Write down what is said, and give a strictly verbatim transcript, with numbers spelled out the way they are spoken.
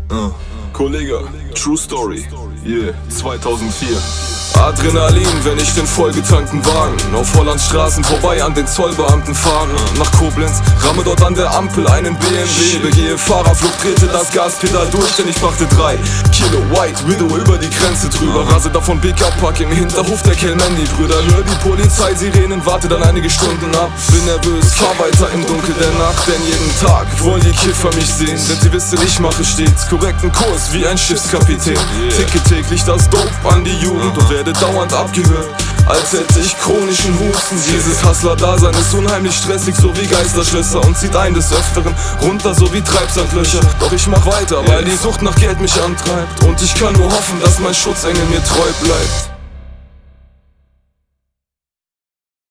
Uh, Kollege, True Story, yeah, zweitausendvier. Adrenalin, wenn ich den vollgetankten Wagen auf Hollands Straßen vorbei an den Zollbeamten fahre. Nach Koblenz, ramme dort an der Ampel einen B M W, begehe Fahrerflucht, trete das Gaspedal durch, denn ich brachte drei Kilo White Widow über die Grenze drüber. Rase davon B K-Pack im Hinterhof der Kelmendi-Brüder. Hör die Polizeisirenen, warte dann einige Stunden ab. Bin nervös, fahr weiter im Dunkel der Nacht, denn jeden Tag wollen die Kiffer mich sehen, denn sie wissen, ich mache stets korrekten Kurs wie ein Schiffskapitän. Ticke täglich das Dope an die Jugend und werde dauernd abgehört, als hätte ich chronischen Husten. Dieses Hustler-Dasein ist unheimlich stressig, so wie Geisterschlösser, und zieht ein des Öfteren runter, so wie Treibsandlöcher. Doch ich mach weiter, weil die Sucht nach Geld mich antreibt, und ich kann nur hoffen, dass mein Schutzengel mir treu bleibt.